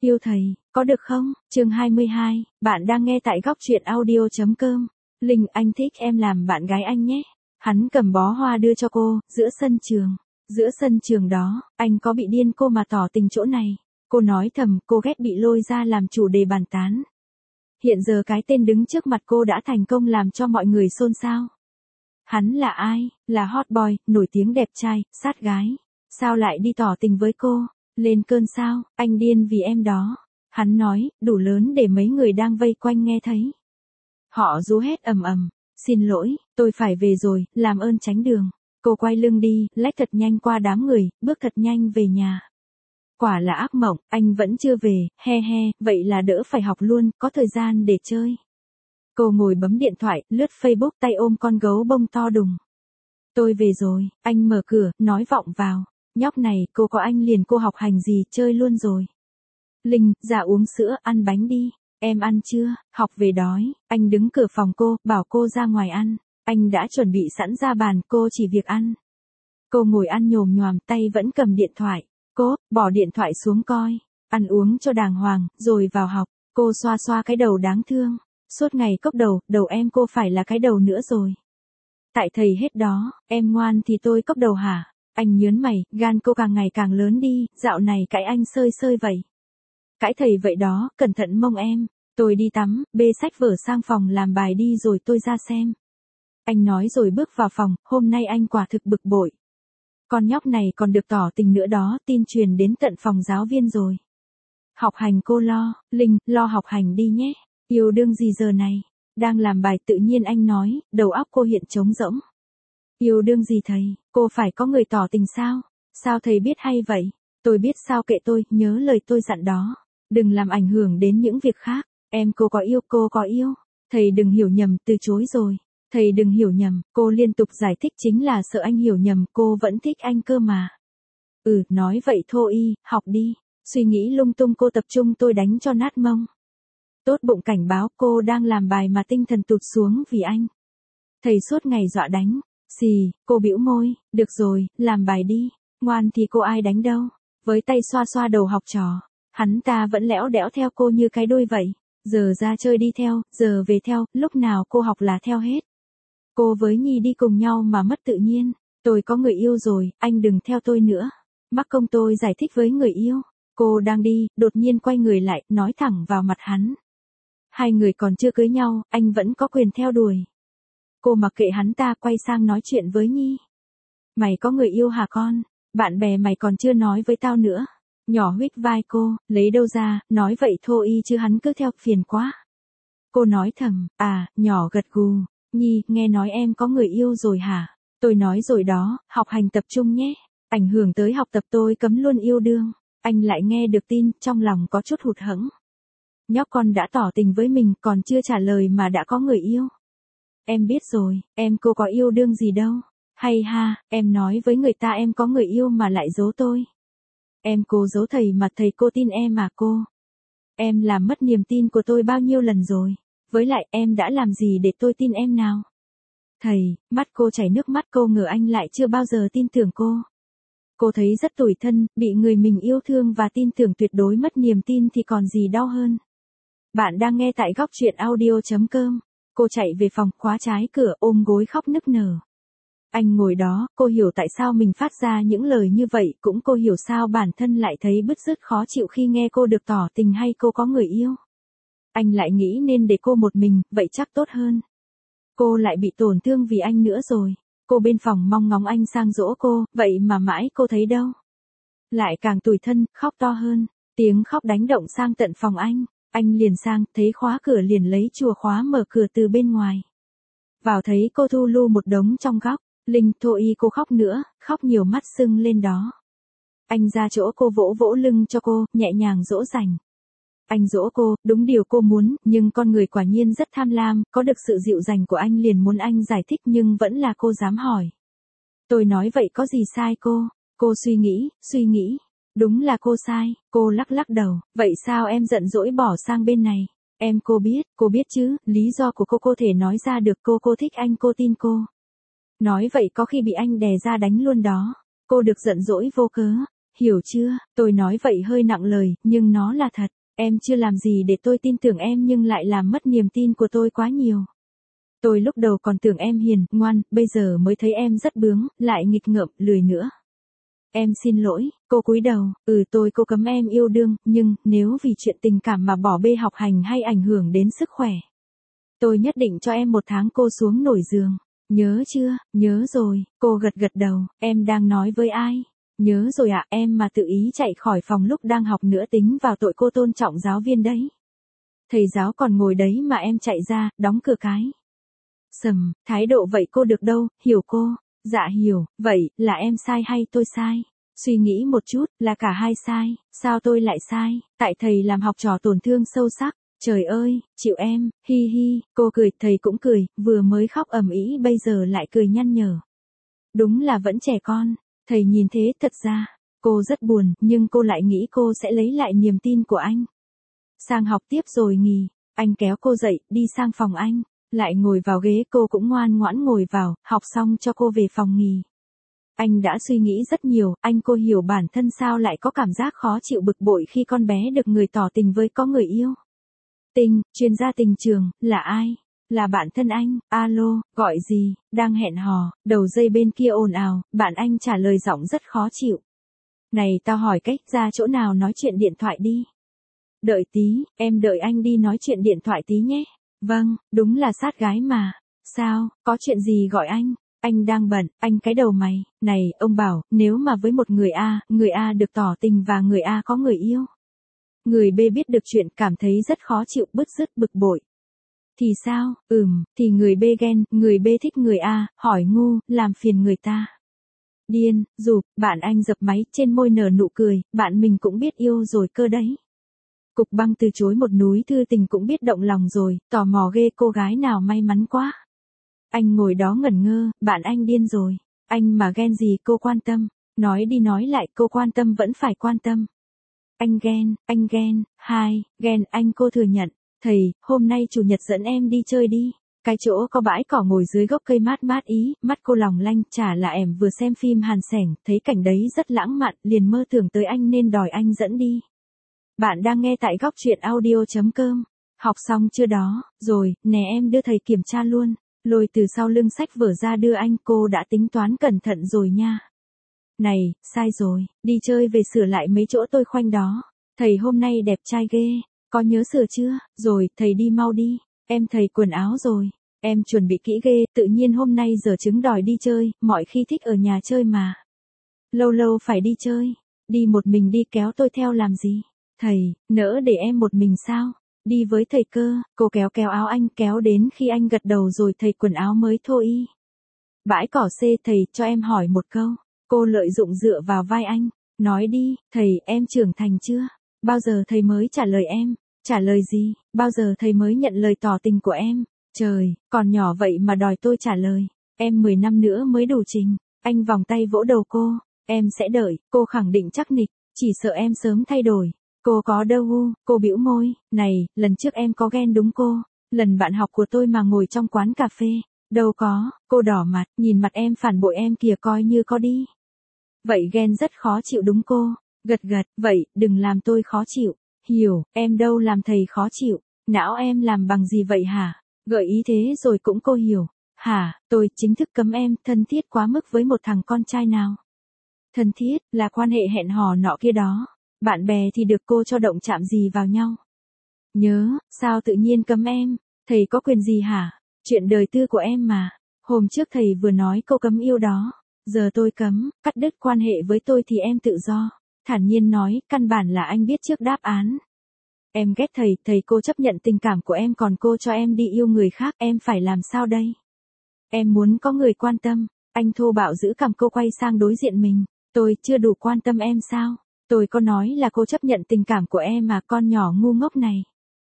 Yêu thầy, có được không? Chương 22, bạn đang nghe tại góc truyện audio.com. Linh, anh thích em làm bạn gái anh nhé. Hắn cầm bó hoa đưa cho cô, giữa sân trường. Giữa sân trường đó, anh có bị điên cô mà tỏ tình chỗ này. Cô nói thầm, cô ghét bị lôi ra làm chủ đề bàn tán. Hiện giờ cái tên đứng trước mặt cô đã thành công làm cho mọi người xôn xao. Hắn là ai? Là hot boy, nổi tiếng đẹp trai, sát gái. Sao lại đi tỏ tình với cô? Lên cơn sao? Anh điên vì em đó. Hắn nói, đủ lớn để mấy người đang vây quanh nghe thấy. Họ rú hét ầm ầm. Xin lỗi, tôi phải về rồi, làm ơn tránh đường. Cô quay lưng đi, lách thật nhanh qua đám người, bước thật nhanh về nhà. Quả là ác mộng, anh vẫn chưa về, he he, vậy là đỡ phải học luôn, có thời gian để chơi. Cô ngồi bấm điện thoại, lướt Facebook, tay ôm con gấu bông to đùng. Tôi về rồi, anh mở cửa, nói vọng vào. Nhóc này, cô có anh liền cô học hành gì, chơi luôn rồi. Linh, ra uống sữa, ăn bánh đi. Em ăn chưa? Học về đói. Anh đứng cửa phòng cô, bảo cô ra ngoài ăn. Anh đã chuẩn bị sẵn ra bàn, cô chỉ việc ăn. Cô ngồi ăn nhồm nhoàm, tay vẫn cầm điện thoại. Cô, bỏ điện thoại xuống coi. Ăn uống cho đàng hoàng, rồi vào học. Cô xoa xoa cái đầu đáng thương. Suốt ngày cốc đầu em cô phải là cái đầu nữa rồi. Tại thầy hết đó, em ngoan thì tôi cốc đầu hả? Anh nhớn mày, gan cô càng ngày càng lớn đi, dạo này cãi anh sơi sơi vậy. Cãi thầy vậy đó, cẩn thận mông em. Tôi đi tắm, bê sách vở sang phòng làm bài đi rồi tôi ra xem. Anh nói rồi bước vào phòng, hôm nay anh quả thực bực bội. Con nhóc này còn được tỏ tình nữa đó, tin truyền đến tận phòng giáo viên rồi. Học hành cô lo, Linh, lo học hành đi nhé. Yêu đương gì giờ này? Đang làm bài tự nhiên anh nói, đầu óc cô hiện trống rỗng. Yêu đương gì thầy, cô phải có người tỏ tình sao? Sao thầy biết hay vậy? Tôi biết sao kệ tôi, nhớ lời tôi dặn đó. Đừng làm ảnh hưởng đến những việc khác. Em cô có yêu. Thầy đừng hiểu nhầm, từ chối rồi. Thầy đừng hiểu nhầm, cô liên tục giải thích chính là sợ anh hiểu nhầm, cô vẫn thích anh cơ mà. Nói vậy thôi học đi. Suy nghĩ lung tung cô tập trung tôi đánh cho nát mông. Tốt bụng cảnh báo cô đang làm bài mà tinh thần tụt xuống vì anh. Thầy suốt ngày dọa đánh. Xì, cô bĩu môi, được rồi, làm bài đi. Ngoan thì cô ai đánh đâu. Với tay xoa xoa đầu học trò. Hắn ta vẫn lẽo đẽo theo cô như cái đuôi vậy. Giờ ra chơi đi theo, giờ về theo, lúc nào cô học là theo hết. Cô với Nhi đi cùng nhau mà mất tự nhiên. Tôi có người yêu rồi, anh đừng theo tôi nữa. Mắc công tôi giải thích với người yêu. Cô đang đi, đột nhiên quay người lại, nói thẳng vào mặt hắn. Hai người còn chưa cưới nhau, anh vẫn có quyền theo đuổi. Cô mặc kệ hắn ta, quay sang nói chuyện với Nhi. Mày có người yêu hả con? Bạn bè mày còn chưa nói với tao nữa. Nhỏ huých vai cô, lấy đâu ra, nói vậy thôi chứ hắn cứ theo, phiền quá. Cô nói thầm, nhỏ gật gù. Nhi, nghe nói em có người yêu rồi hả? Tôi nói rồi đó, học hành tập trung nhé. Ảnh hưởng tới học tập tôi cấm luôn yêu đương. Anh lại nghe được tin, trong lòng có chút hụt hẫng. Nhóc con đã tỏ tình với mình, còn chưa trả lời mà đã có người yêu. Em biết rồi, em cô có yêu đương gì đâu. Hay ha, em nói với người ta em có người yêu mà lại giấu tôi. Em cô giấu thầy mà thầy cô tin em à cô? Em làm mất niềm tin của tôi bao nhiêu lần rồi. Với lại em đã làm gì để tôi tin em nào? Thầy, mắt cô chảy nước mắt, cô ngờ anh lại chưa bao giờ tin tưởng cô. Cô thấy rất tủi thân, bị người mình yêu thương và tin tưởng tuyệt đối mất niềm tin thì còn gì đau hơn. Bạn đang nghe tại góc truyện audio.com. Cô chạy về phòng, khóa trái cửa, ôm gối khóc nức nở. Anh ngồi đó, cô hiểu tại sao mình phát ra những lời như vậy, cũng cô hiểu sao bản thân lại thấy bứt rứt khó chịu khi nghe cô được tỏ tình hay cô có người yêu. Anh lại nghĩ nên để cô một mình, vậy chắc tốt hơn. Cô lại bị tổn thương vì anh nữa rồi. Cô bên phòng mong ngóng anh sang dỗ cô, vậy mà mãi cô thấy đâu. Lại càng tủi thân, khóc to hơn. Tiếng khóc đánh động sang tận phòng anh. Anh liền sang, thấy khóa cửa liền lấy chùa khóa mở cửa từ bên ngoài. Vào thấy cô thu lu một đống trong góc. Linh, thôi cô khóc nữa, khóc nhiều mắt sưng lên đó. Anh ra chỗ cô vỗ vỗ lưng cho cô, nhẹ nhàng dỗ dành. Anh dỗ cô, đúng điều cô muốn, nhưng con người quả nhiên rất tham lam, có được sự dịu dành của anh liền muốn anh giải thích nhưng vẫn là cô dám hỏi. Tôi nói vậy có gì sai cô? Cô suy nghĩ. Đúng là cô sai, cô lắc lắc đầu, vậy sao em giận dỗi bỏ sang bên này? Em cô biết chứ, lý do của cô thể nói ra được, cô thích anh, cô tin cô. Nói vậy có khi bị anh đè ra đánh luôn đó. Cô được giận dỗi vô cớ. hiểu chưa, tôi nói vậy hơi nặng lời, nhưng nó là thật. Em chưa làm gì để tôi tin tưởng em nhưng lại làm mất niềm tin của tôi quá nhiều. Tôi lúc đầu còn tưởng em hiền, ngoan, bây giờ mới thấy em rất bướng, lại nghịch ngợm, lười nữa. Em xin lỗi, cô cúi đầu, cô cấm em yêu đương, nhưng nếu vì chuyện tình cảm mà bỏ bê học hành hay ảnh hưởng đến sức khỏe. Tôi nhất định cho em 1 tháng cô xuống nổi giường. Nhớ chưa, nhớ rồi, cô gật gật đầu, em đang nói với ai? Nhớ rồi ạ, em mà tự ý chạy khỏi phòng lúc đang học nữa tính vào tội cô tôn trọng giáo viên đấy. Thầy giáo còn ngồi đấy mà em chạy ra, đóng cửa cái. Thái độ vậy cô được đâu, hiểu cô? Dạ hiểu, vậy, là em sai hay tôi sai? Suy nghĩ một chút, là cả hai sai, sao tôi lại sai? Tại thầy làm học trò tổn thương sâu sắc. Trời ơi, chịu em, hi hi, cô cười, thầy cũng cười, vừa mới khóc ầm ĩ bây giờ lại cười nhăn nhở. Đúng là vẫn trẻ con, thầy nhìn thế thật ra, cô rất buồn, nhưng cô lại nghĩ cô sẽ lấy lại niềm tin của anh. Sang học tiếp rồi nghỉ, anh kéo cô dậy, đi sang phòng anh, lại ngồi vào ghế cô cũng ngoan ngoãn ngồi vào, học xong cho cô về phòng nghỉ. Anh đã suy nghĩ rất nhiều, cô hiểu bản thân sao lại có cảm giác khó chịu bực bội khi con bé được người tỏ tình với có người yêu. Chuyên gia tình trường, là ai? Là bạn thân anh, alo, gọi gì, đang hẹn hò, đầu dây bên kia ồn ào, bạn anh trả lời giọng rất khó chịu. Này tao hỏi cách ra chỗ nào nói chuyện điện thoại đi. Đợi tí, em đợi anh đi nói chuyện điện thoại tí nhé. Vâng, đúng là sát gái mà. Sao, có chuyện gì gọi anh đang bận, anh cái đầu mày, này, ông bảo, nếu mà với một người A được tỏ tình và người A có người yêu. Người B biết được chuyện cảm thấy rất khó chịu, bứt rứt, bực bội. Thì sao, thì người B ghen, người B thích người A, hỏi ngu, làm phiền người ta. Điên, bạn anh dập máy, trên môi nở nụ cười, bạn mình cũng biết yêu rồi cơ đấy. Cục Băng từ chối một núi thư tình cũng biết động lòng rồi, tò mò ghê cô gái nào may mắn quá. Anh ngồi đó ngẩn ngơ, bạn anh điên rồi. Anh mà ghen gì cô quan tâm, nói đi nói lại cô quan tâm vẫn phải quan tâm. Anh ghen, ghen anh cô thừa nhận. Thầy, hôm nay chủ nhật dẫn em đi chơi đi. Cái chỗ có bãi cỏ ngồi dưới gốc cây mát mát ý, mắt cô lòng lanh, chả là em vừa xem phim Hàn Sẻng, thấy cảnh đấy rất lãng mạn, liền mơ tưởng tới anh nên đòi anh dẫn đi. Bạn đang nghe tại góc truyện audio.com. Học xong chưa đó, rồi, nè em đưa thầy kiểm tra luôn. Lôi từ sau lưng sách vở ra đưa anh, cô đã tính toán cẩn thận rồi nha. Này, sai rồi, đi chơi về sửa lại mấy chỗ tôi khoanh đó. Thầy hôm nay đẹp trai ghê, có nhớ sửa chưa? Rồi, thầy đi mau đi, em thầy quần áo rồi, em chuẩn bị kỹ ghê, tự nhiên hôm nay giờ trứng đòi đi chơi, mọi khi thích ở nhà chơi mà. Lâu lâu phải đi chơi, đi một mình đi kéo tôi theo làm gì? Thầy, nỡ để em một mình sao? Đi với thầy cơ, cô kéo kéo áo anh kéo đến khi anh gật đầu rồi thầy quần áo mới thôi y. Bãi cỏ C, thầy cho em hỏi một câu. Cô lợi dụng dựa vào vai anh, nói đi, thầy, em trưởng thành chưa? Bao giờ thầy mới trả lời em? Trả lời gì? Bao giờ thầy mới nhận lời tỏ tình của em? Trời, còn nhỏ vậy mà đòi tôi trả lời. Em 10 năm nữa mới đủ trình. Anh vòng tay vỗ đầu cô. Em sẽ đợi, cô khẳng định chắc nịch, chỉ sợ em sớm thay đổi. Cô có đâu, cô bĩu môi, này, lần trước em có ghen đúng cô, lần bạn học của tôi mà ngồi trong quán cà phê, đâu có, cô đỏ mặt, nhìn mặt em phản bội em kìa coi như có đi. Vậy ghen rất khó chịu đúng cô, gật gật, vậy, đừng làm tôi khó chịu, hiểu, em đâu làm thầy khó chịu, não em làm bằng gì vậy hả, gợi ý thế rồi cũng cô hiểu, hả, tôi chính thức cấm em thân thiết quá mức với một thằng con trai nào. Thân thiết, là quan hệ hẹn hò nọ kia đó. Bạn bè thì được cô cho động chạm gì vào nhau. Nhớ, sao tự nhiên cấm em, thầy có quyền gì hả? Chuyện đời tư của em mà. Hôm trước thầy vừa nói cô cấm yêu đó. Giờ tôi cấm, cắt đứt quan hệ với tôi thì em tự do. Thản nhiên nói, căn bản là anh biết trước đáp án. Em ghét thầy cô chấp nhận tình cảm của em còn cô cho em đi yêu người khác, em phải làm sao đây? Em muốn có người quan tâm, anh thô bạo giữ cằm cô quay sang đối diện mình. Tôi chưa đủ quan tâm em sao? Tôi có nói là cô chấp nhận tình cảm của em mà con nhỏ ngu ngốc này.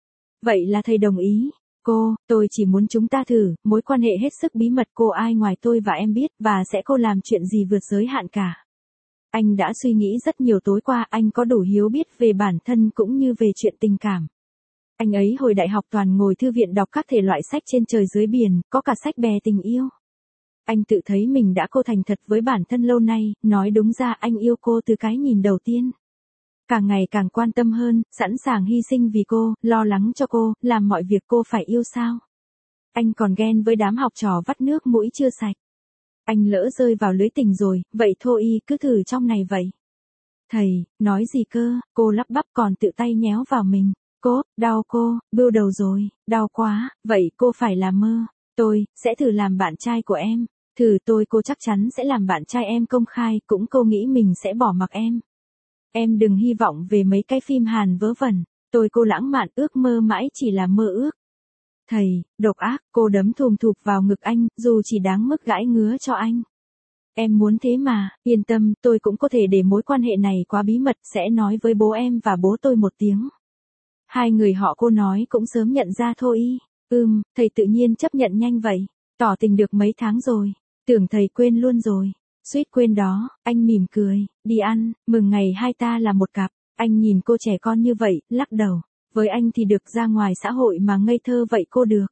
Vậy là thầy đồng ý. Tôi chỉ muốn chúng ta thử, mối quan hệ hết sức bí mật cô ai ngoài tôi và em biết và sẽ cô làm chuyện gì vượt giới hạn cả. Anh đã suy nghĩ rất nhiều tối qua, anh có đủ hiếu biết về bản thân cũng như về chuyện tình cảm. Anh ấy hồi đại học toàn ngồi thư viện đọc các thể loại sách trên trời dưới biển, có cả sách bè tình yêu. Anh tự thấy mình đã cô thành thật với bản thân lâu nay, nói đúng ra anh yêu cô từ cái nhìn đầu tiên. Càng ngày càng quan tâm hơn, sẵn sàng hy sinh vì cô, lo lắng cho cô, làm mọi việc cô phải yêu sao. Anh còn ghen với đám học trò vắt nước mũi chưa sạch. Anh lỡ rơi vào lưới tình rồi, vậy thôi cứ thử trong này vậy. Thầy, nói gì cơ, cô lắp bắp còn tự tay nhéo vào mình. Cô, đau cô, bưu đầu rồi, đau quá, vậy cô phải làm mơ. Tôi, sẽ thử làm bạn trai của em. Thử cô chắc chắn sẽ làm bạn trai em công khai, cũng cô nghĩ mình sẽ bỏ mặc em. Em đừng hy vọng về mấy cái phim Hàn vớ vẩn, cô lãng mạn ước mơ mãi chỉ là mơ ước. Thầy, độc ác, cô đấm thùm thụp vào ngực anh, dù chỉ đáng mức gãi ngứa cho anh. Em muốn thế mà, yên tâm, tôi cũng có thể để mối quan hệ này quá bí mật, sẽ nói với bố em và bố tôi một tiếng. Hai người họ cô nói cũng sớm nhận ra thôi. Thầy tự nhiên chấp nhận nhanh vậy, tỏ tình được mấy tháng rồi, tưởng thầy quên luôn rồi. Suýt quên đó, anh mỉm cười, đi ăn, mừng ngày hai ta là một cặp. Anh nhìn cô trẻ con như vậy, lắc đầu. Với anh thì được ra ngoài xã hội mà ngây thơ vậy cô được.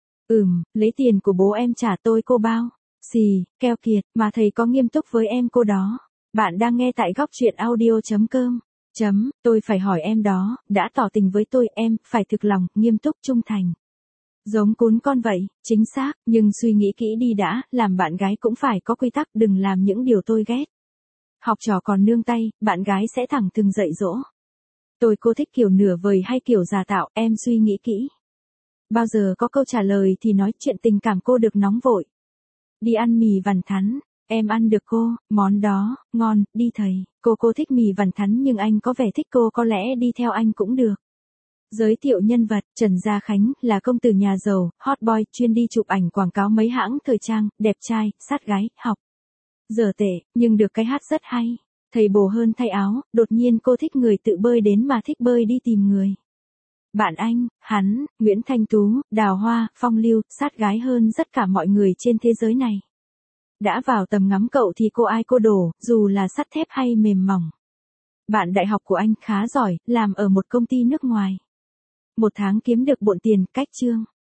Lấy tiền của bố em trả tôi cô bao. Xì, keo kiệt, mà thầy có nghiêm túc với em cô đó. Bạn đang nghe tại góc truyện audio.com. Tôi phải hỏi em đó, đã tỏ tình với tôi em, phải thực lòng, nghiêm túc trung thành. Giống cún con vậy, chính xác, nhưng suy nghĩ kỹ đi đã, làm bạn gái cũng phải có quy tắc, đừng làm những điều tôi ghét. Học trò còn nương tay, bạn gái sẽ thẳng thừng dạy dỗ. Cô thích kiểu nửa vời hay kiểu giả tạo, em suy nghĩ kỹ. Bao giờ có câu trả lời thì nói chuyện tình cảm cô được nóng vội. Đi ăn mì vằn thắn, em ăn được cô, món đó, ngon, đi thầy. Cô thích mì vằn thắn nhưng anh có vẻ thích cô, có lẽ đi theo anh cũng được. Giới thiệu nhân vật, Trần Gia Khánh, là công tử nhà giàu, hot boy, chuyên đi chụp ảnh quảng cáo mấy hãng thời trang, đẹp trai, sát gái, học. Dở tệ, nhưng được cái hát rất hay. Thầy bồ hơn thay áo, đột nhiên cô thích người tự bơi đến mà thích bơi đi tìm người. Bạn anh, hắn, Nguyễn Thanh Tú, đào hoa, phong lưu, sát gái hơn tất cả mọi người trên thế giới này. Đã vào tầm ngắm cậu thì cô ai cô đổ, dù là sắt thép hay mềm mỏng. Bạn đại học của anh khá giỏi, làm ở một công ty nước ngoài. Một tháng kiếm được bộn tiền, cách chương.